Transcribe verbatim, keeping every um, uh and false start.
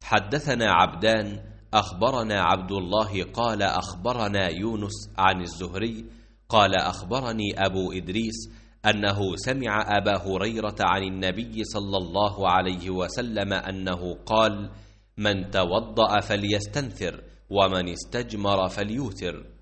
حدثنا عبدان أخبرنا عبد الله قال أخبرنا يونس عن الزهري قال أخبرني أبو إدريس أنه سمع أبا هريرة عن النبي صلى الله عليه وسلم أنه قال: من توضأ فليستنثر، ومن استجمر فليوتر.